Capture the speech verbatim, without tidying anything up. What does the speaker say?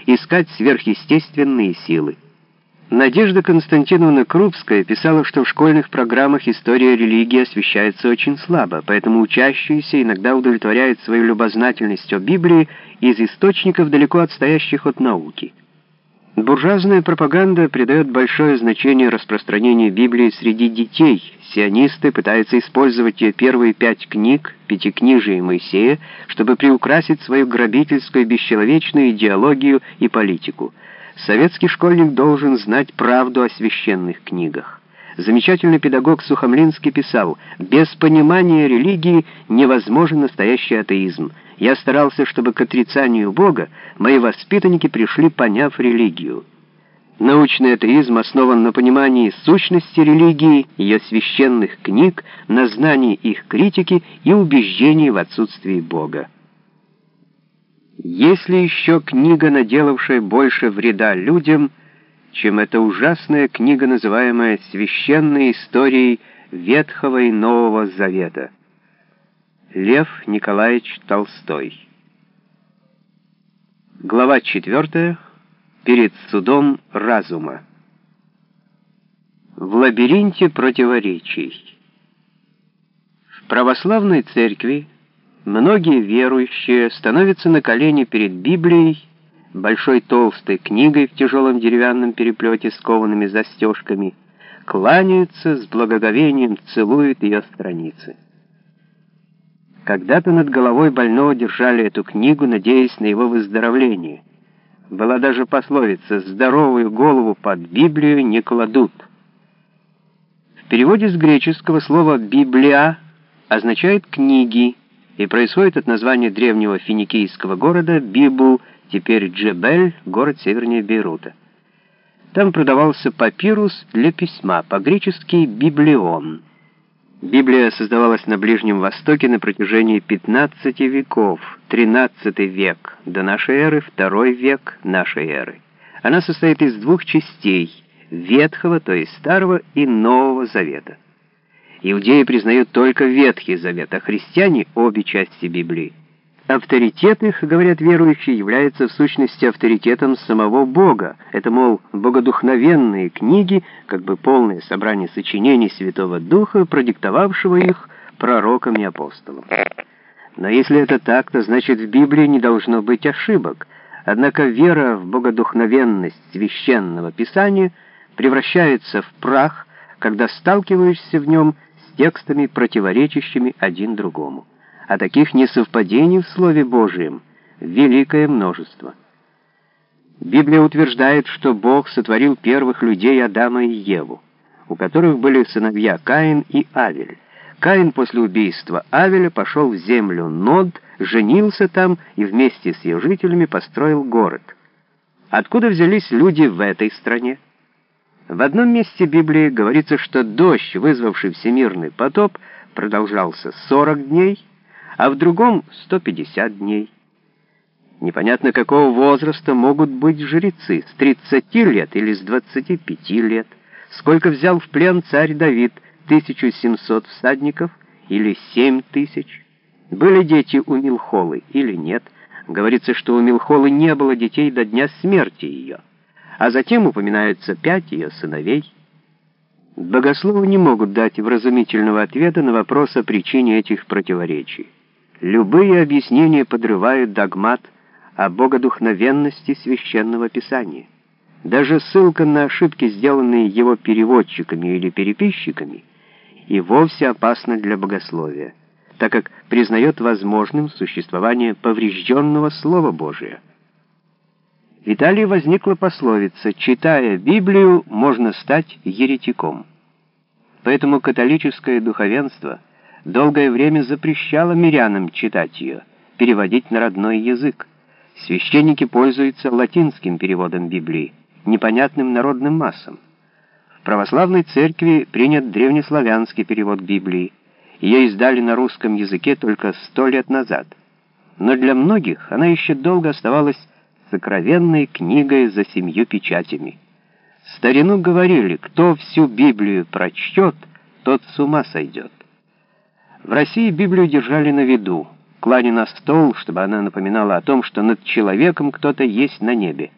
искать сверхъестественные силы. Надежда Константиновна Крупская писала, что в школьных программах история религии освещается очень слабо, поэтому учащиеся иногда удовлетворяют свою любознательность о Библии из источников, далеко отстоящих от науки. Буржуазная пропаганда придает большое значение распространению Библии среди детей. Сионисты пытаются использовать ее первые пять книг, пятикнижие Моисея, чтобы приукрасить свою грабительскую бесчеловечную идеологию и политику. Советский школьник должен знать правду о священных книгах. Замечательный педагог Сухомлинский писал: «Без понимания религии невозможен настоящий атеизм. Я старался, чтобы к отрицанию Бога мои воспитанники пришли, поняв религию». Научный атеизм основан на понимании сущности религии, ее священных книг, на знании их критики и убеждении в отсутствии Бога. Есть ли еще книга, наделавшая больше вреда людям, чем эта ужасная книга, называемая «Священной историей Ветхого и Нового Завета»? Лев Николаевич Толстой. Глава четвертая. Перед судом разума. В лабиринте противоречий. В православной церкви многие верующие становятся на колени перед Библией, большой толстой книгой в тяжелом деревянном переплете с коваными застежками, кланяются, с благоговением целуют ее страницы. Когда-то над головой больного держали эту книгу, надеясь на его выздоровление. Была даже пословица: «Здоровую голову под Библию не кладут». В переводе с греческого слово «библия» означает «книги» и происходит от названия древнего финикийского города Библ, теперь Джебель, город севернее Бейрута. Там продавался папирус для письма, по-гречески «библион». Библия создавалась на Ближнем Востоке на протяжении пятнадцати веков, тринадцатый век до нашей эры, второй век нашей эры. Она состоит из двух частей — Ветхого, то есть Старого, и Нового Завета. Иудеи признают только Ветхий Завет, а христиане — обе части Библии. Авторитет их, говорят верующие, является в сущности авторитетом самого Бога. Это, мол, богодухновенные книги, как бы полное собрание сочинений Святого Духа, продиктовавшего их пророкам и апостолам. Но если это так, то значит в Библии не должно быть ошибок. Однако вера в богодухновенность священного Писания превращается в прах, когда сталкиваешься в нем с текстами, противоречащими один другому. А таких несовпадений в Слове Божьем великое множество. Библия утверждает, что Бог сотворил первых людей Адама и Еву, у которых были сыновья Каин и Авель. Каин после убийства Авеля пошел в землю Нод, женился там и вместе с ее жителями построил город. Откуда взялись люди в этой стране? В одном месте Библии говорится, что дождь, вызвавший всемирный потоп, продолжался сорок дней, а в другом — сто пятьдесят дней. Непонятно, какого возраста могут быть жрецы, с тридцати лет или с двадцати пяти лет. Сколько взял в плен царь Давид, тысячу семьсот всадников или семь тысяч? Были дети у Милхолы или нет? Говорится, что у Милхолы не было детей до дня смерти ее, а затем упоминаются пять ее сыновей. Богословы не могут дать вразумительного ответа на вопрос о причине этих противоречий. Любые объяснения подрывают догмат о богодухновенности Священного Писания. Даже ссылка на ошибки, сделанные его переводчиками или переписчиками, и вовсе опасна для богословия, так как признает возможным существование поврежденного Слова Божия. В Италии возникла пословица: «Читая Библию, можно стать еретиком». Поэтому католическое духовенство долгое время запрещало мирянам читать ее, переводить на родной язык. Священники пользуются латинским переводом Библии, непонятным народным массам. В православной церкви принят древнеславянский перевод Библии. Ее издали на русском языке только сто лет назад. Но для многих она еще долго оставалась сокровенной книгой за семью печатями. В старину говорили: кто всю Библию прочтет, тот с ума сойдет. В России Библию держали на виду, клали на стол, чтобы она напоминала о том, что над человеком кто-то есть на небе.